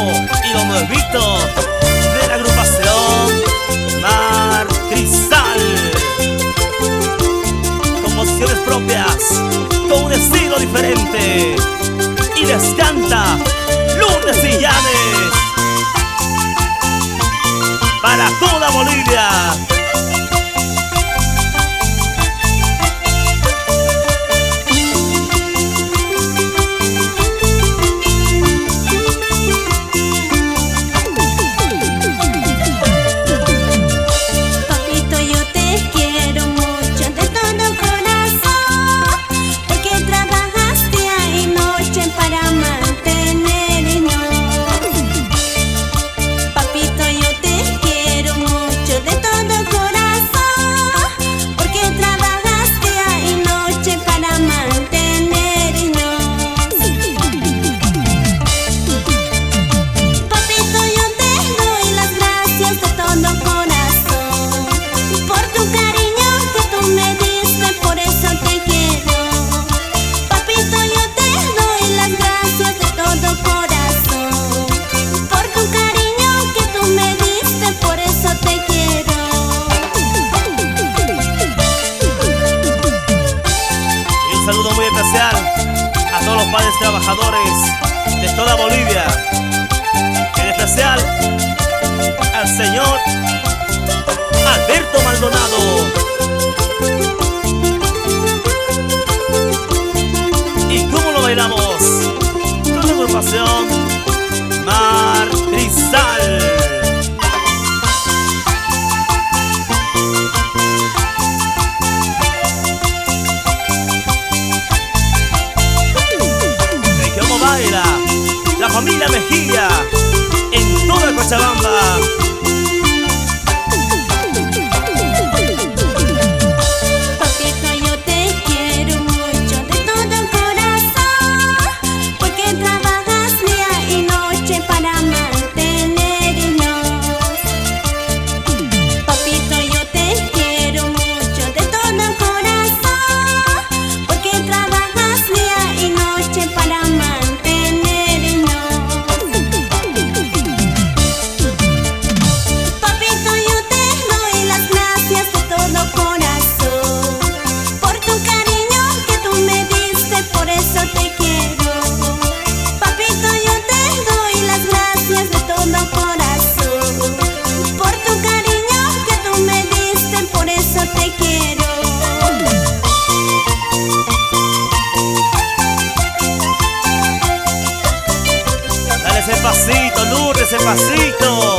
y lo nuevito de la agrupación Mar Cristal. Composiciones propias con un estilo diferente, y les canta Lourdes Illanes para toda Bolivia. Un saludo muy especial a todos los padres trabajadores de toda Bolivia, en especial al señor Alberto Maldonado. ¿Y cómo lo bailamos? Con la agrupación Mar Cristal. Baila la familia Mejía en toda Cochabamba. Ese pasito, Lourdes, ese pasito.